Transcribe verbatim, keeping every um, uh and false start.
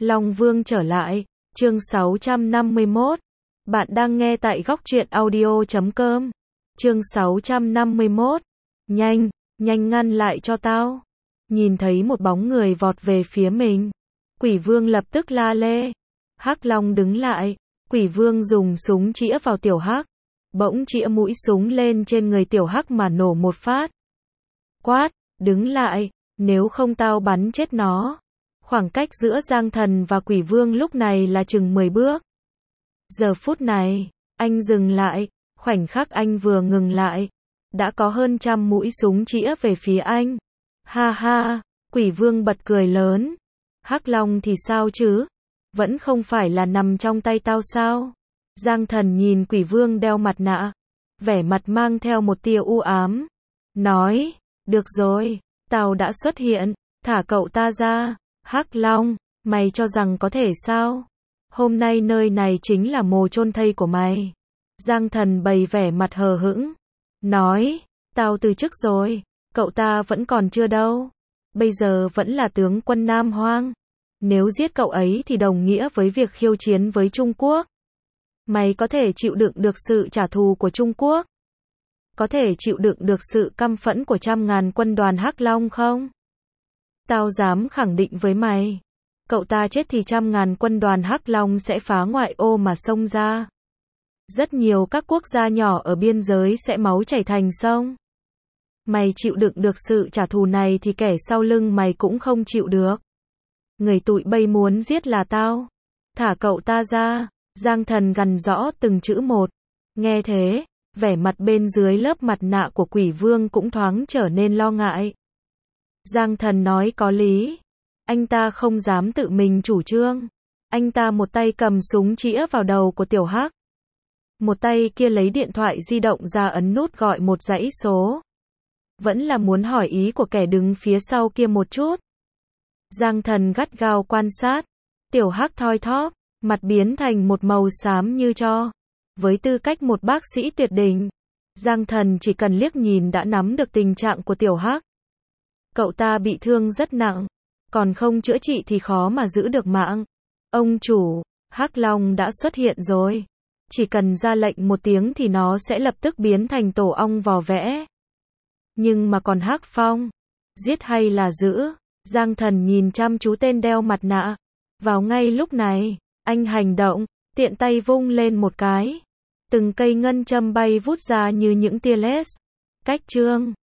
Long Vương trở lại, chương sáu trăm năm mươi mốt. Bạn đang nghe tại góc truyện audio chấm com. Chương sáu trăm năm mươi mốt. Nhanh, nhanh ngăn lại cho tao. Nhìn thấy một bóng người vọt về phía mình. Quỷ Vương lập tức la lê. Hắc Long đứng lại. Quỷ Vương dùng súng chĩa vào Tiểu Hắc. Bỗng chĩa mũi súng lên trên người Tiểu Hắc mà nổ một phát. Quát, đứng lại, nếu không tao bắn chết nó. Khoảng cách giữa Giang Thần và Quỷ Vương lúc này là chừng mười bước. Giờ phút này, anh dừng lại, khoảnh khắc anh vừa ngừng lại, đã có hơn trăm mũi súng chĩa về phía anh. Ha ha, Quỷ Vương bật cười lớn. Hắc Long thì sao chứ? Vẫn không phải là nằm trong tay tao sao? Giang Thần nhìn Quỷ Vương đeo mặt nạ, vẻ mặt mang theo một tia u ám. Nói, được rồi, tao đã xuất hiện, thả cậu ta ra. Hắc Long, mày cho rằng có thể sao? Hôm nay nơi này chính là mồ chôn thây của mày. Giang Thần bày vẻ mặt hờ hững. Nói, tao từ chức rồi, cậu ta vẫn còn chưa đâu. Bây giờ vẫn là tướng quân Nam Hoang. Nếu giết cậu ấy thì đồng nghĩa với việc khiêu chiến với Trung Quốc. Mày có thể chịu đựng được sự trả thù của Trung Quốc? Có thể chịu đựng được sự căm phẫn của trăm ngàn quân đoàn Hắc Long không? Tao dám khẳng định với mày, cậu ta chết thì trăm ngàn quân đoàn Hắc Long sẽ phá ngoại ô mà xông ra. Rất nhiều các quốc gia nhỏ ở biên giới sẽ máu chảy thành sông. Mày chịu đựng được sự trả thù này thì kẻ sau lưng mày cũng không chịu được. Người tụi bay muốn giết là tao. Thả cậu ta ra. Giang Thần gằn rõ từng chữ một. Nghe thế, vẻ mặt bên dưới lớp mặt nạ của Quỷ Vương cũng thoáng trở nên lo ngại. Giang Thần nói có lý. Anh ta không dám tự mình chủ trương. Anh ta một tay cầm súng chĩa vào đầu của Tiểu Hắc. Một tay kia lấy điện thoại di động ra ấn nút gọi một dãy số. Vẫn là muốn hỏi ý của kẻ đứng phía sau kia một chút. Giang Thần gắt gao quan sát. Tiểu Hắc thoi thóp, mặt biến thành một màu xám như tro. Với tư cách một bác sĩ tuyệt đỉnh, Giang Thần chỉ cần liếc nhìn đã nắm được tình trạng của Tiểu Hắc. Cậu ta bị thương rất nặng, còn không chữa trị thì khó mà giữ được mạng. Ông chủ, Hắc Long đã xuất hiện rồi. Chỉ cần ra lệnh một tiếng thì nó sẽ lập tức biến thành tổ ong vò vẽ. Nhưng mà còn Hắc Phong, giết hay là giữ? Giang Thần nhìn chăm chú tên đeo mặt nạ. Vào ngay lúc này, anh hành động, tiện tay vung lên một cái. Từng cây ngân châm bay vút ra như những tia laser. Cách chương